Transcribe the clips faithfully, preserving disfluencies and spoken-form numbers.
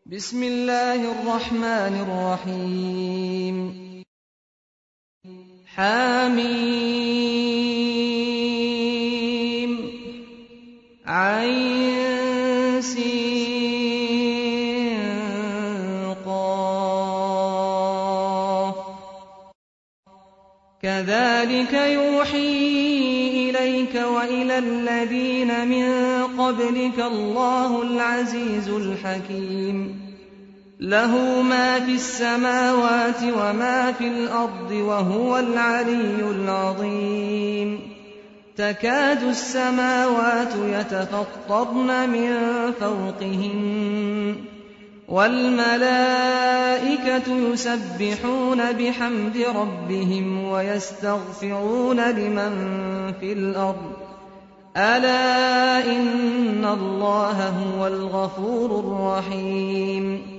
بسم الله الرحمن الرحيم حميم عين سين قاف كذلك يوحي إليك وإلى الذين من قبلك الله العزيز الحكيم له ما في السماوات وما في الأرض وهو العلي العظيم تكاد السماوات يتفطرن من فوقهن والملائكة يسبحون بحمد ربهم ويستغفرون لمن في الأرض ألا إن الله هو الغفور الرحيم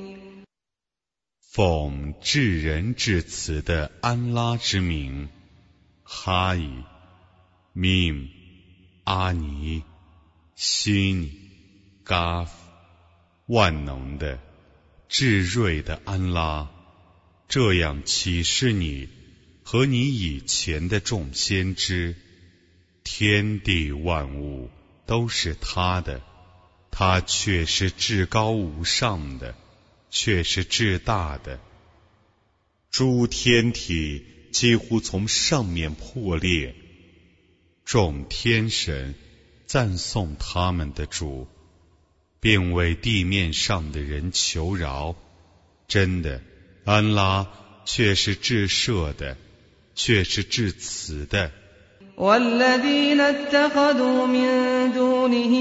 奉至仁至慈的安拉之名，哈伊、mim、阿尼、西尼、嘎夫，万能的、至睿的安拉，这样启示你和你以前的众先知，天地万物都是他的，他却是至高无上的，却是至大的。诸天体几乎从上面破裂，众天神赞颂他们的主，并为地面上的人求饶。真的，安拉却是至赦的，却是至慈的。 والذين اتخذوا من دونه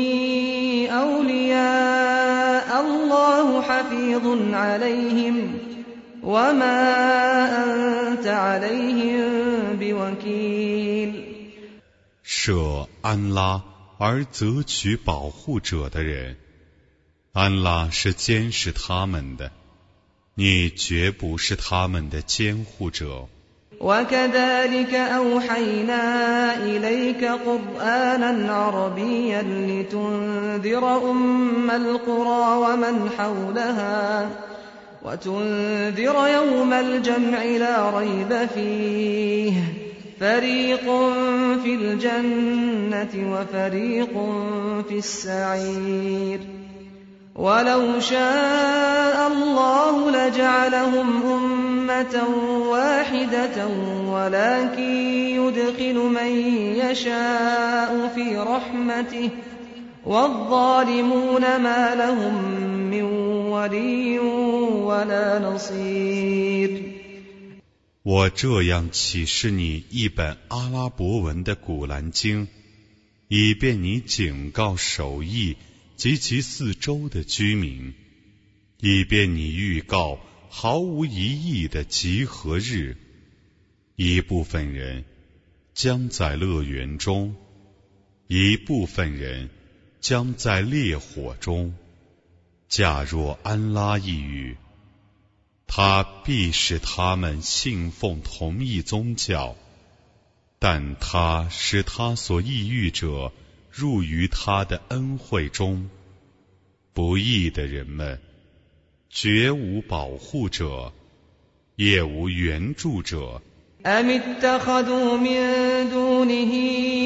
أولياء الله حفيظ عليهم وما أنت عليهم بوكيل 设安拉而择取保护者的人，安拉是监视他们的，你绝不是他们的监护者。 وكذلك أوحينا إليك قرآنا عربيا لتنذر أم القرى ومن حولها وتنذر يوم الجمع لا ريب فيه فريق في الجنة وفريق في السعير ولو شاء الله لجعلهم أمة واحدة ولكن يدخل من يشاء في رحمته والظالمون ما لهم من ولي ولا نصير 我这样启示你一本阿拉伯文的古兰经，以便你警告守义及其四周的居民，以便你预告毫无疑义的集合日。一部分人将在乐园中，一部分人将在烈火中。假若安拉抑郁，他必使他们信奉同一宗教，但他使他所抑郁者入于他的恩惠中。不义的人们绝无保护者，也无援助者。 أم اتخذوا من دونه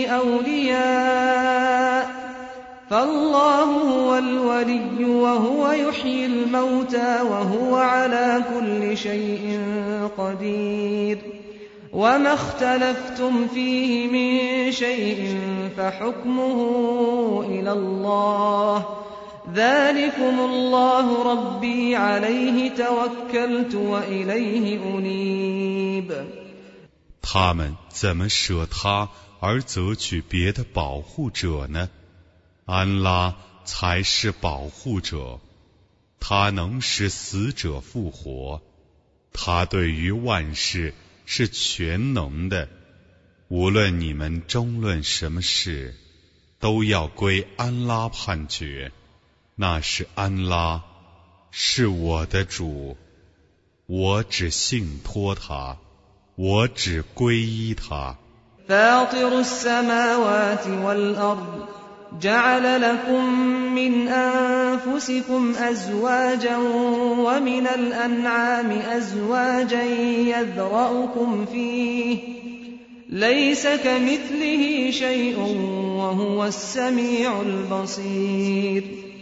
أولياء فالله هو الولي وهو يحيي الموتى وهو على كل شيء قدير وما اختلفتم فيه من شيء فحكمه إلى الله ذلكم الله ربي عليه توكلت وإليه أنيب 他们怎么舍他而择取别的保护者呢？安拉才是保护者，他能使死者复活，他对于万事是全能的。无论你们争论什么事，都要归安拉判决。那是安拉，是我的主，我只信托他，我只皈依他。 فاطر السماوات والأرض جعل لكم من أنفسكم أزواجا ومن الأنعام أزواجا يذرأكم فيه ليس كمثله شيء وهو السميع البصير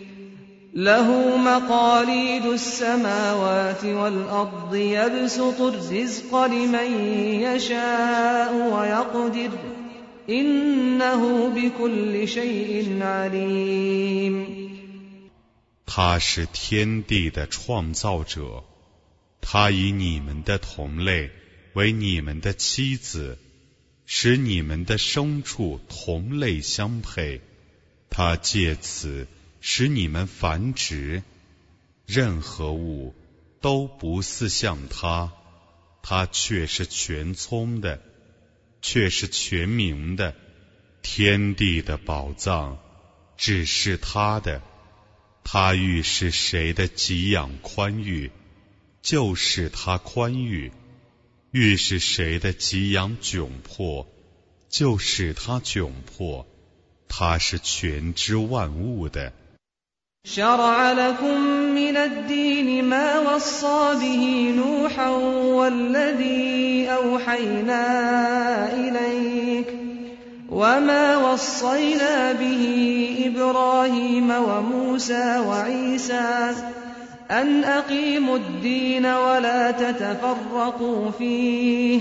له مقاليد السماوات والأرض يبسط الرزق لمن يشاء ويقدر إنه بكل شيء عليم 他是天地的创造者，他以你们的同类为你们的妻子，使你们的牲畜同类相配，他借此使你们繁殖，任何物都不似像他，他却是全聪的，却是全明的。天地的宝藏只是他的，他欲使谁的给养宽裕，就使他宽裕；欲使谁的给养窘迫，就使他窘迫。他是全知万物的。 شرع لكم من الدين ما وصى به نوحا والذي أوحينا إليك وما وصينا به إبراهيم وموسى وعيسى أن أقيموا الدين ولا تتفرقوا فيه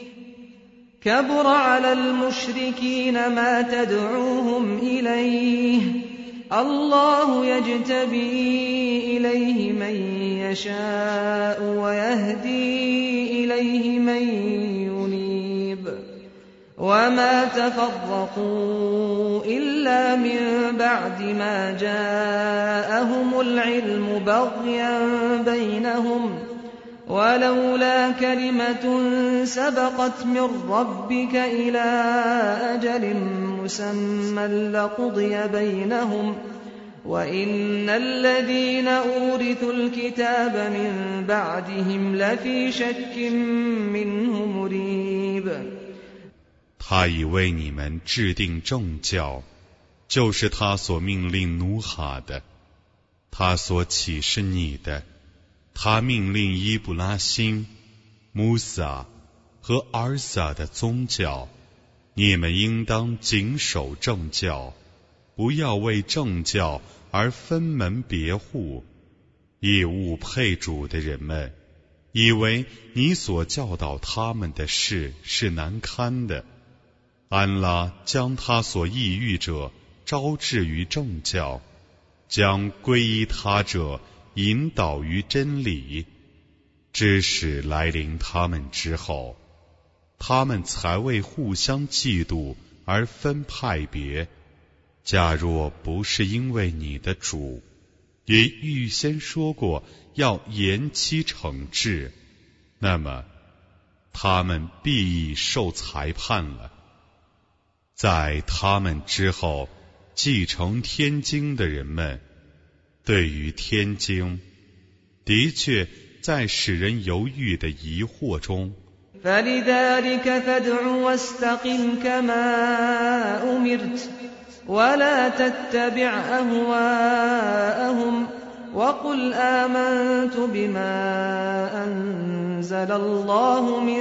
كبر على المشركين ما تدعوهم إليه الله يجتبي إليه من يشاء ويهدي إليه من ينيب وما تفرقوا إلا من بعد ما جاءهم العلم بغيا بينهم ولولا كلمة سبقت من ربك إلى أجل مسمى لقضي بينهم وإن الذين أورثوا الكتاب من بعدهم لفي شك منه مريب 他已为你们制定正教，就是他所命令努哈的，他所启示你的，他命令伊布拉辛、穆萨和尔撒的宗教，你们应当谨守正教，不要为正教而分门别户。以物配主的人们，以为你所教导他们的事是难堪的。安拉将他所抑郁者招致于正教，将皈依他者引导于真理。知识来临他们之后，他们才为互相嫉妒而分派别。假若不是因为你的主也预先说过要延期惩治，那么他们必已受裁判了。在他们之后继承天经的人们，对于天经的确在使人犹豫的疑惑中。 فلذلك فادع واستقم كما أمرت ولا تتبع أهواءهم وقل آمنت بما أنزل الله من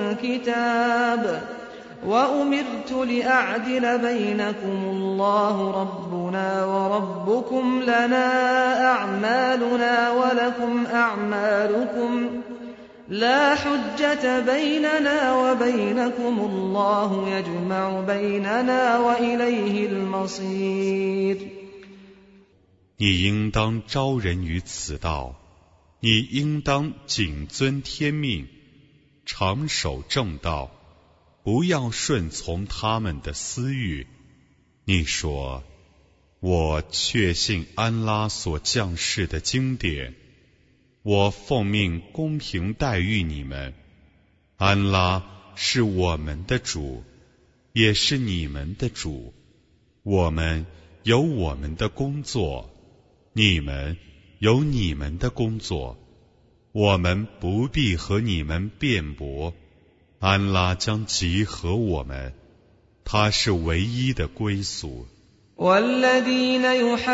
كتاب وأمرت لأعدل بينكم الله ربنا وربكم لنا أعمالنا ولكم أعمالكم لا حجة بيننا وبينكم الله يجمع بيننا وإليه المصير 你应当招人于此道，你应当谨遵天命，常守正道，不要顺从他们的私欲。你说，我确信安拉所降世的经典，我奉命公平待遇你们。安拉是我们的主，也是你们的主。我们有我们的工作，你们有你们的工作，我们不必和你们辩驳。安拉将集合我们，他是唯一的归宿。 والذين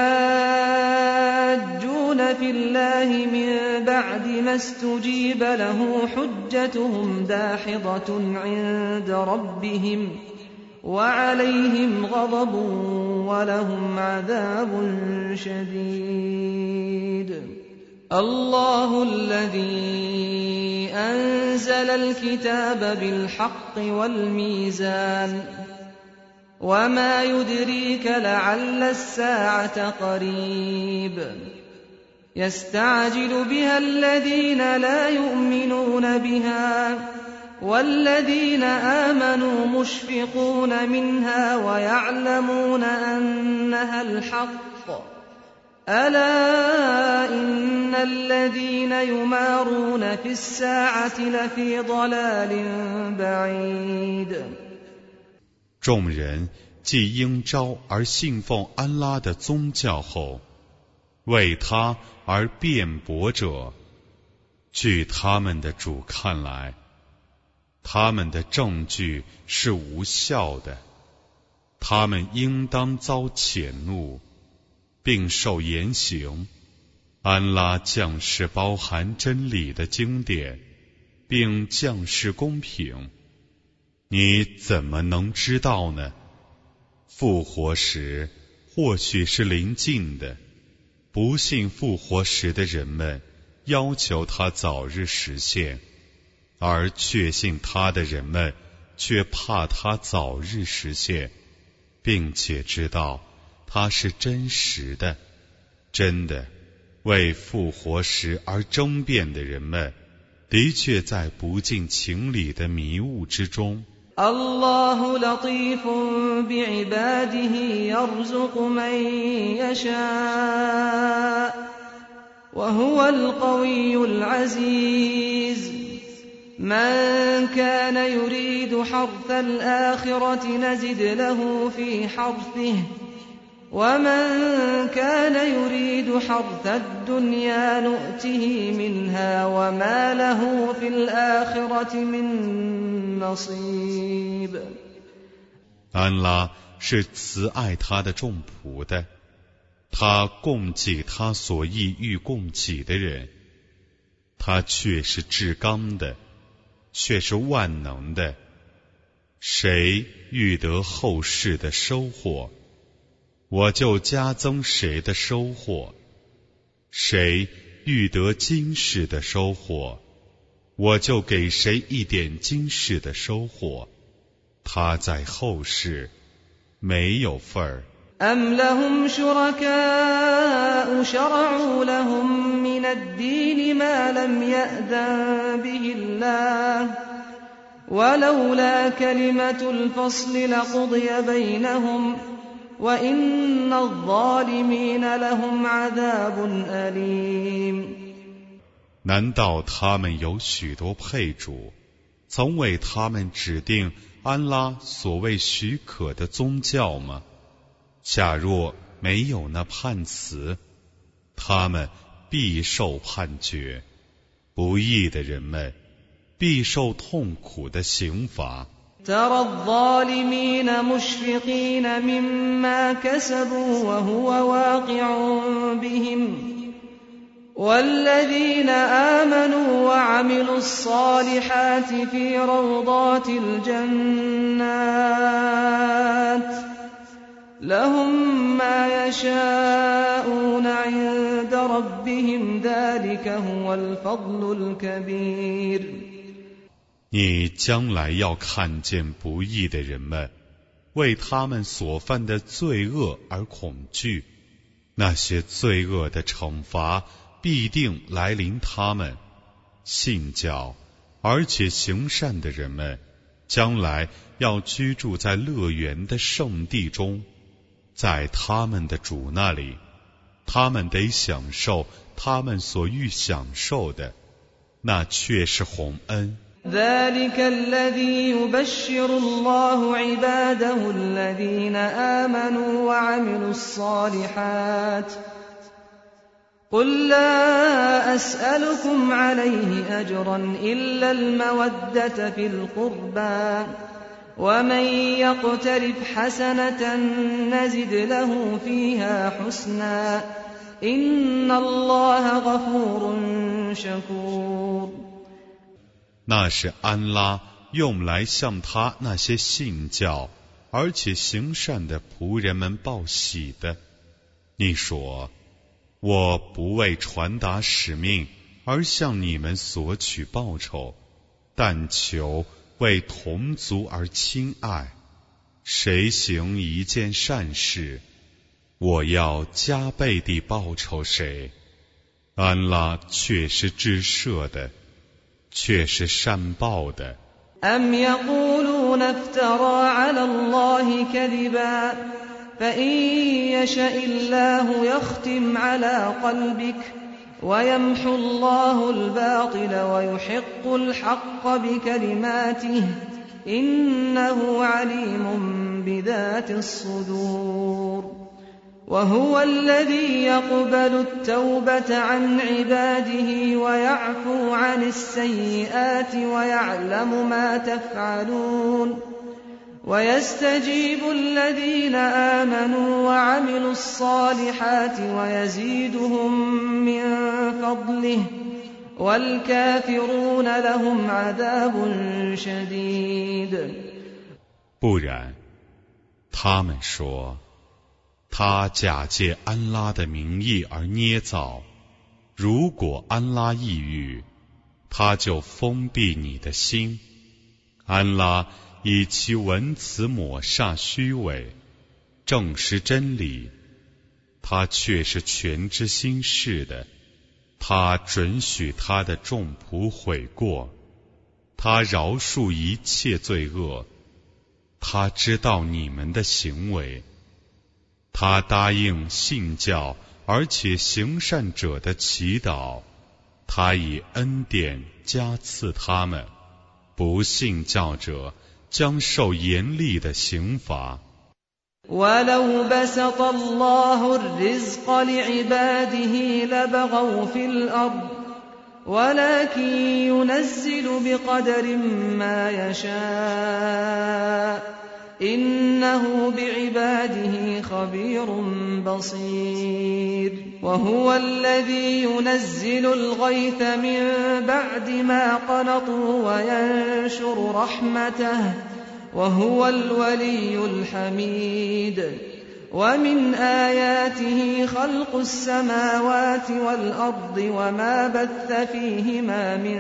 يحاجون في الله من بعد ما استجيب له حجتهم داحضة عند ربهم وعليهم غضب ولهم عذاب شديد الله الذي أنزل الكتاب بالحق والميزان وما يدريك لعل الساعة قريب يستعجل بها الذين لا يؤمنون بها والذين آمنوا مشفقون منها ويعلمون أنها الحق ألا إن الذين يمارون في الساعة لفي ضلال بعيد 众人既应召而信奉安拉的宗教后，为他而辩驳者，据他们的主看来，他们的证据是无效的，他们应当遭谴怒，并受严刑。安拉降世包含真理的经典，并降世公平。你怎么能知道呢？复活时或许是临近的，不信复活时的人们要求他早日实现，而确信他的人们却怕他早日实现，并且知道他是真实的。真的，为复活时而争辩的人们，的确在不近情理的迷雾之中。 الله لطيف بعباده يرزق من يشاء وهو القوي العزيز من كان يريد حرث الآخرة نزد له في حرثه ومن كان يريد حرث الدنيا نؤته منها وما له في الآخرة من نصيب 安拉是慈爱他的众仆的，他供给他所意欲供给的人，他却是至刚的，却是万能的。谁欲得后世的收获，我就加增谁的收获；谁欲得今世的收获，我就给谁一点今世的收获。他在后世没有份儿。 أم لهم شركاء شرعوا لهم من الدين ما لم يأذن به الله ولولا كلمة الفصل لقضي بينهم وإن الظالمين لهم عذاب أليم 难道他们有许多配主，曾为他们指定安拉所谓许可的宗教吗？假若没有那判词，他们必受判决，不义的人们必受痛苦的刑罚。 ترى الظالمين مشفقين مما كسبوا وهو واقع بهم والذين آمنوا وعملوا الصالحات في روضات الجنات لهم ما يشاءون عند ربهم ذلك هو الفضل الكبير 你将来要看见不义的人们为他们所犯的罪恶而恐惧，那些罪恶的惩罚必定来临他们。信教而且行善的人们将来要居住在乐园的圣地中，在他们的主那里，他们得享受他们所欲享受的，那却是洪恩。 ذلك الذي يبشر الله عباده الذين آمنوا وعملوا الصالحات قل لا أسألكم عليه أجرا إلا المودة في القربى ومن يقترف حسنة نزد له فيها حسنا إن الله غفور شكور。 那是安拉用来向他那些信教而且行善的仆人们报喜的。你说，我不为传达使命而向你们索取报酬，但求为同族而亲爱。谁行一件善事，我要加倍地报酬谁。安拉却是至赦的，却是善报的。 أم يقولون افترى على الله كذبا فإن يشأ الله يختم على قلبك ويمحو الله الباطل ويحق الحق بكلماته إنه عليم بذات الصدور وهو الذي يقبل التوبة عن عباده ويعفو عن السيئات ويعلم ما تفعلون ويستجيب الذين آمنوا وعملوا الصالحات ويزيدهم من فضله والكافرون لهم عذاب شديد。 不然，他们说，他假借安拉的名义而捏造，如果安拉抑郁，他就封闭你的心。安拉以其文辞抹煞虚伪，证实真理，他却是全知心事的。他准许他的众仆悔过，他饶恕一切罪恶，他知道你们的行为。他答应信教而且行善者的祈祷，他以恩典加赐他们。不信教者将受严厉的刑罚。 وَلَوْ بَسَطَ اللَّهُ الرِّزْقَ لِعِبَادِهِ لَبَغَوْا فِي الْأَرْضِ وَلَكِنْ يُنَزِّلُ بِقَدَرٍ مَا يَشَاءُ إِنَّهُ بِعِبَادِهِ خَبِيرٌ بَصِيرٌ وَهُوَ الَّذِي يُنَزِّلُ الْغَيْثَ مِن بَعْدِ مَا قَنَطُوا وَيَنشُرُ رَحْمَتَهُ وهو الولي الحميد ومن آياته خلق السماوات والأرض وما بث فيهما من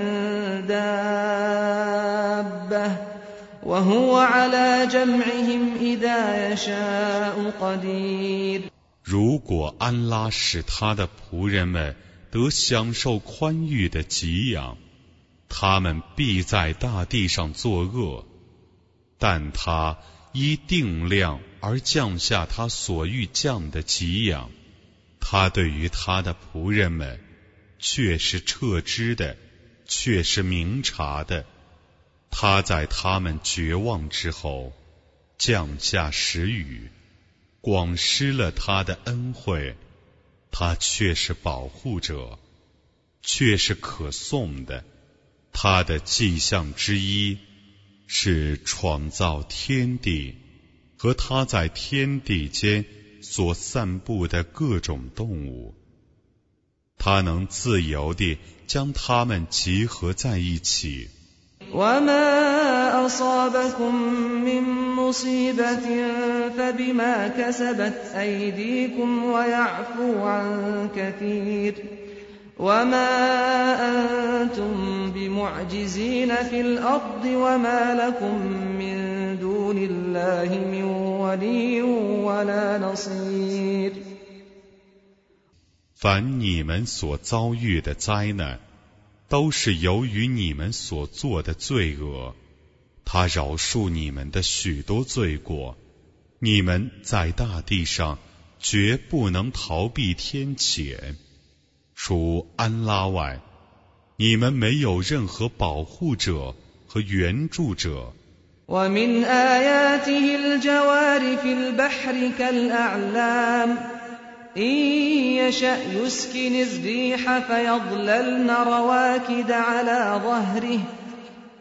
دابة وهو على جمعهم إذا يشاء قدير。 如果安拉使他的仆人们得享受宽裕的给养，他们必在大地上作恶。但他依定量而降下他所欲降的给养，他对于他的仆人们却是彻知的，却是明察的。他在他们绝望之后降下时雨，广施了他的恩惠，他却是保护者，却是可颂的。他的迹象之一是创造天地和他在天地间所散布的各种动物，他能自由地将它们集合在一起。 وَمَا أَصَابَكُم مِّن مُّصِيبَةٍ فَبِمَا كَسَبَتْ أَيْدِيكُمْ وَيَعْفُو عَن كَثِيرٍ وَمَا أَنتُم بِمُعْجِزِينَ فِي الْأَرْضِ وَمَا لَكُم مِّن دُونِ اللَّهِ مِن وَلِيٍّ وَلَا نَصِيرٍ。 凡你们所遭遇的灾难，都是由于你们所做的罪恶。他饶恕你们的许多罪过，你们在大地上绝不能逃避天谴。除安拉外，你们没有任何保护者和援助者。 وَمِنْ آيَاتِهِ الْجَوَارِ فِي الْبَحْرِ كَالْأَعْلَامِ إِن يَشَأْ يُسْكِنِ الرِّيحَ فَيَظْلَلْنَ رَوَاكِدَ عَلَى ظَهْرِهِ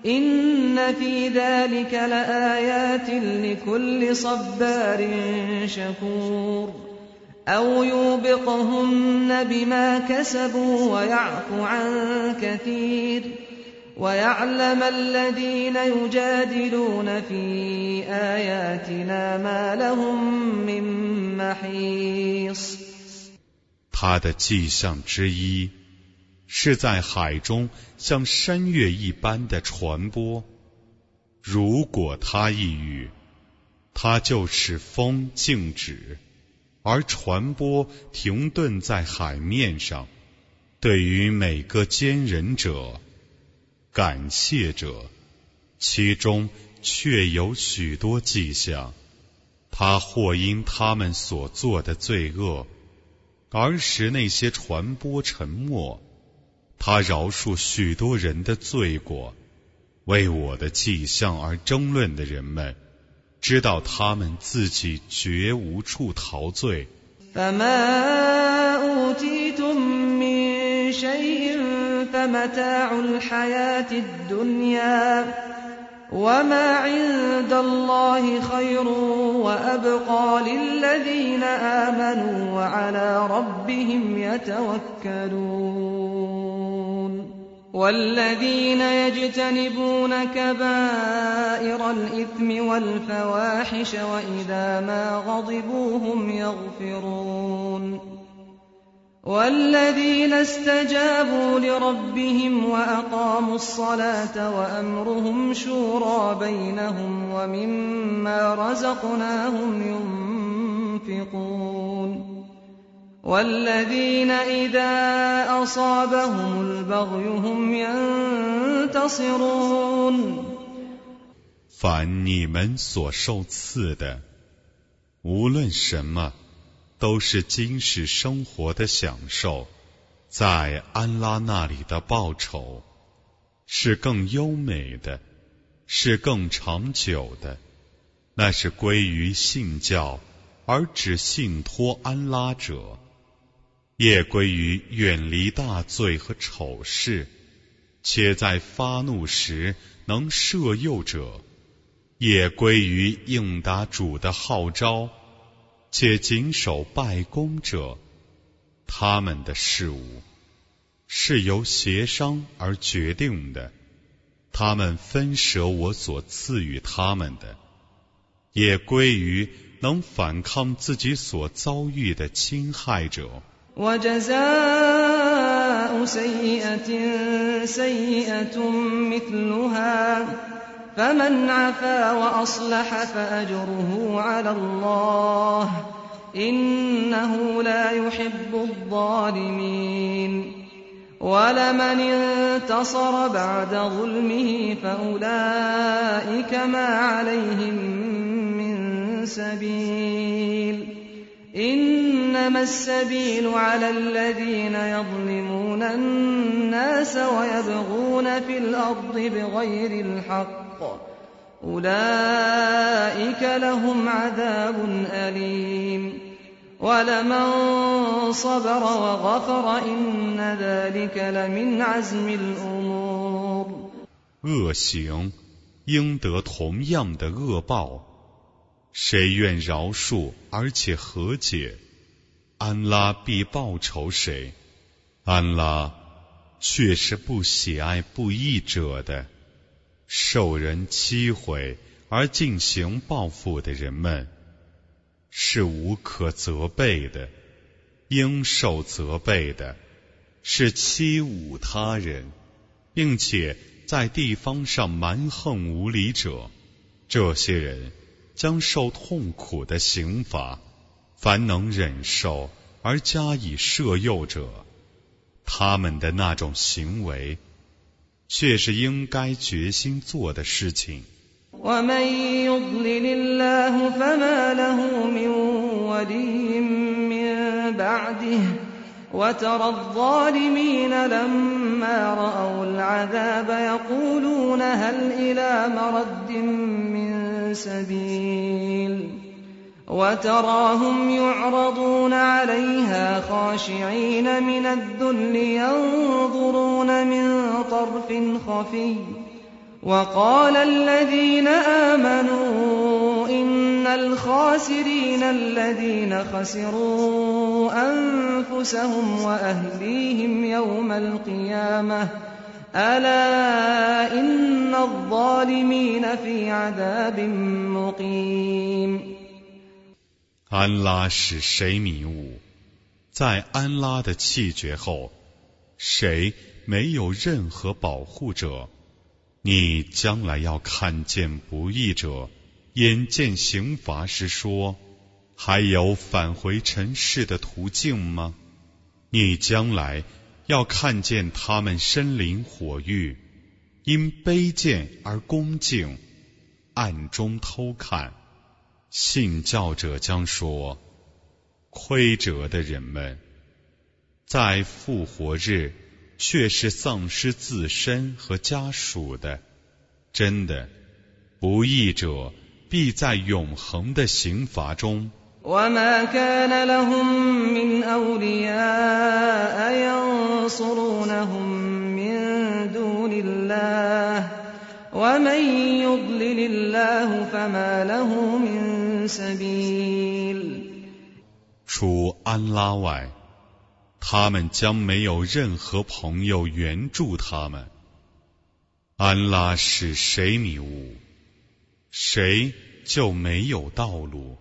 إن في ذلك لآيات لكل صبار شكور أو يوبقهن بما كسبوا ويعفو عن كثير ويعلم الذين يجادلون في آياتنا ما لهم من محيص。 他的迹象之一是在海中像山岳一般的传播，如果他一语，他就使风静止，而传播停顿在海面上。对于每个坚忍者、感谢者，其中确有许多迹象，他或因他们所做的罪恶而使那些传播沉默，他饶恕许多人的罪过。为我的迹象而争论的人们，知道他们自己绝无处陶醉。 فما أوتيتم من شيء فمتاع الحياة الدنيا وما عند الله خير وأبقى للذين آمنوا وعلى ربهم يتوكلون والذين يجتنبون كبائر الإثم والفواحش وإذا ما غضبوا هم يغفرون والذين استجابوا لربهم وأقاموا الصلاة وأمرهم شورى بينهم ومما رزقناهم ينفقون والذين إذا أصابهم البغي هم ينتصرون。 凡你们所受赐的，无论什么，都是今世生活的享受，在安拉那里的报酬是更优美的，是更长久的，那是归于信教而只信托安拉者，也归于远离大罪和丑事，且在发怒时能摄诱者，也归于应答主的号召，且谨守拜功者。他们的事物是由协商而决定的，他们分舍我所赐予他们的，也归于能反抗自己所遭遇的侵害者。 وجزاء سيئة سيئة مثلها فمن عفا وأصلح فأجره على الله إنه لا يحب الظالمين ولمن انتصر بعد ظلمه فأولئك ما عليهم من سبيل إنما السبيل على الذين يظلمون الناس ويبغون في الأرض بغير الحق أولئك لهم عذاب أليم ولمن صبر وغفر إن ذلك لمن عزم الأمور。 恶行应得同样的恶报，谁愿饶恕而且和解，安拉必报酬谁。安拉却是不喜爱不义者的。受人欺毁而进行报复的人们是无可责备的，应受责备的是欺侮他人，并且在地方上蛮横无理者，这些人将受痛苦的刑罚。凡能忍受而加以摄诱者，他们的那种行为却是应该决心做的事情。 ومن يضلل الله فما له من ولي من بعده وترى الظالمين لما رأوا العذاب يقولون هل إلى مرد من سبيل وتراهم يعرضون عليها خاشعين من الذل ينظرون من طرف خفي وقال الذين آمنوا إن الخاسرين الذين خسروا أنفسهم وأهليهم يوم القيامة ألا إن الظالمين في عذاب مقيم。 安拉使谁迷雾？在安拉的气绝后，谁没有任何保护者？你将来要看见不义者眼见刑罚时说，还有返回尘世的途径吗？你将来要看见他们身临火狱，因卑贱而恭敬，暗中偷看。信教者将说，亏折的人们，在复活日却是丧失自身和家属的。真的，不义者必在永恒的刑罚中。 وما كان لهم من أولياء ينصرونهم من دون الله ومن يضلل الله فما له من سبيل。 除安拉外，他们将没有任何朋友援助他们。安拉使谁迷雾，谁就没有道路。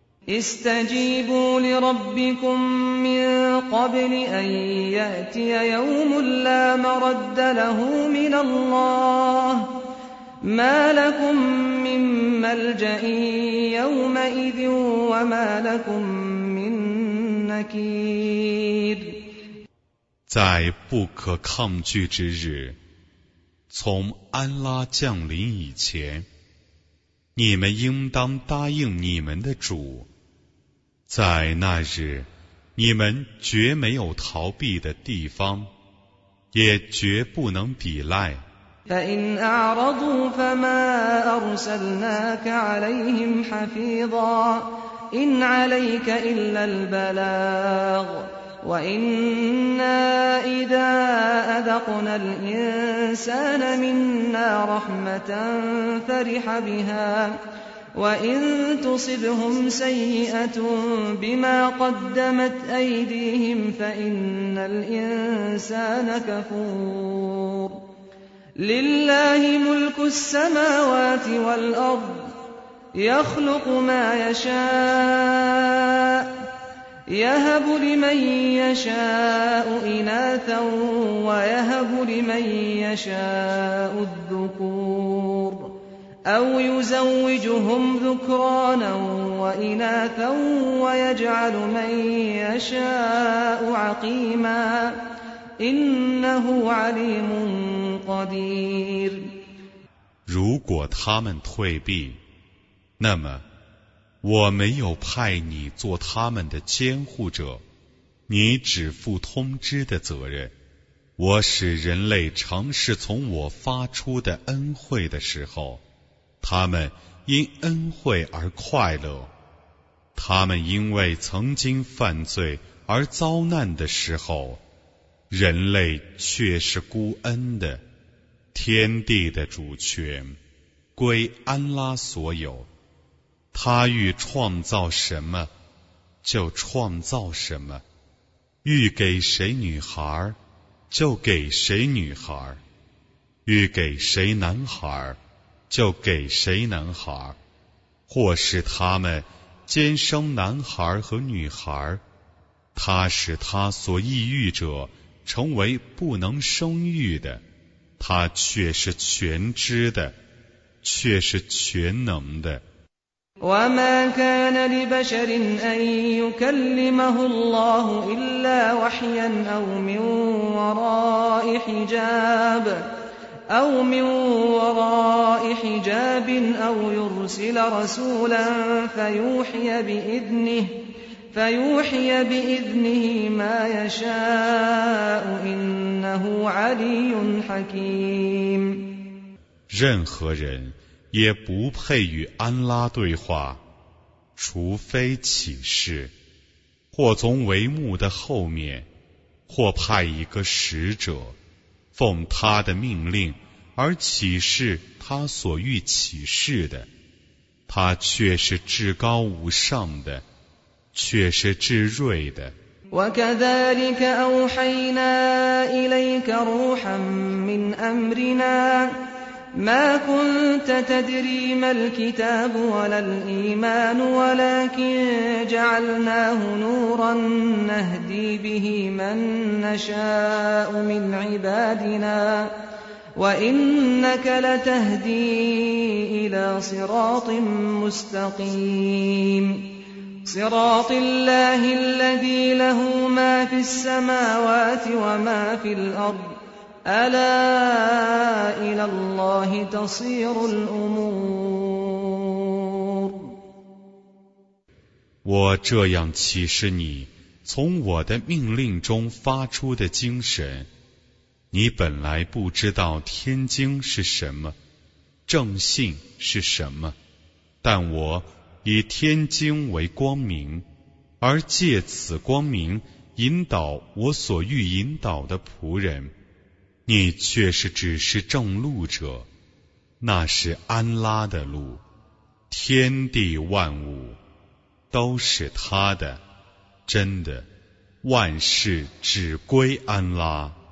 استجيبوا لربكم من قبل أن يأتي يوم لا مرد له من الله ما لكم من ملجأ يومئذ وما لكم من نكير。 在不可抗拒之日，从安拉降临以前，你们应当答应你们的主。在那日，你们绝没有逃避的地方，也绝不能抵赖。 فإن أعرضوا فما أرسلناك عليهم حفيظا إن عليك إلا البلاغ وإنا إذا أذقنا الإنسان منا رحمة فرح بها وإن تصبهم سيئة بما قدمت أيديهم فإن الإنسان كفور لله ملك السماوات والأرض يخلق ما يشاء يهب لمن يشاء إناثا ويهب لمن يشاء الذكور أو يزوجهم ذكرانا وإناثا ويجعل من يشاء عقيما إنه عليم قدير。 如果他们退避，那么我没有派你做他们的监护者，你只负通知的责任。我使人类尝试从我发出的恩惠的时候，他们因恩惠而快乐；他们因为曾经犯罪而遭难的时候，人类却是孤恩的。天地的主权归安拉所有，他欲创造什么就创造什么，欲给谁女孩就给谁女孩，欲给谁男孩就给谁男孩，或是他们兼生男孩和女孩，他使他所抑郁者成为不能生育的，他却是全知的，却是全能的。 وما كان لبشر أن يكلمه الله إلا وحيا أو من وراء حجاب أو من وراء حجاب أو يرسل رسولا فيوحي بإذنه فيوحي بإذنه ما يشاء إنه علي حكيم。 任何人也不配与安拉对话，除非启示，或从帷幕的后面，或派一个使者，奉他的命令而启示他所欲启示的，他却是至高无上的，却是至睿的。 وكذلك أوحينا إليك روحا من أمرنا ما كنت تدري ما الكتاب ولا الإيمان ولكن جعلناه نورا نهدي به من نشاء من عبادنا وإنك لتهدي إلى صراط مستقيم صراط الله الذي له ما في السماوات وما في الأرض ألا إلى الله تصير الأمور 我这样启示你，从我的命令中发出的精神，你本来不知道天经是什么，正信是什么，但我以天经为光明，而借此光明引导我所欲引导的仆人，你却是只是正路者，那是安拉的路，天地万物都是他的，真的，万事只归安拉。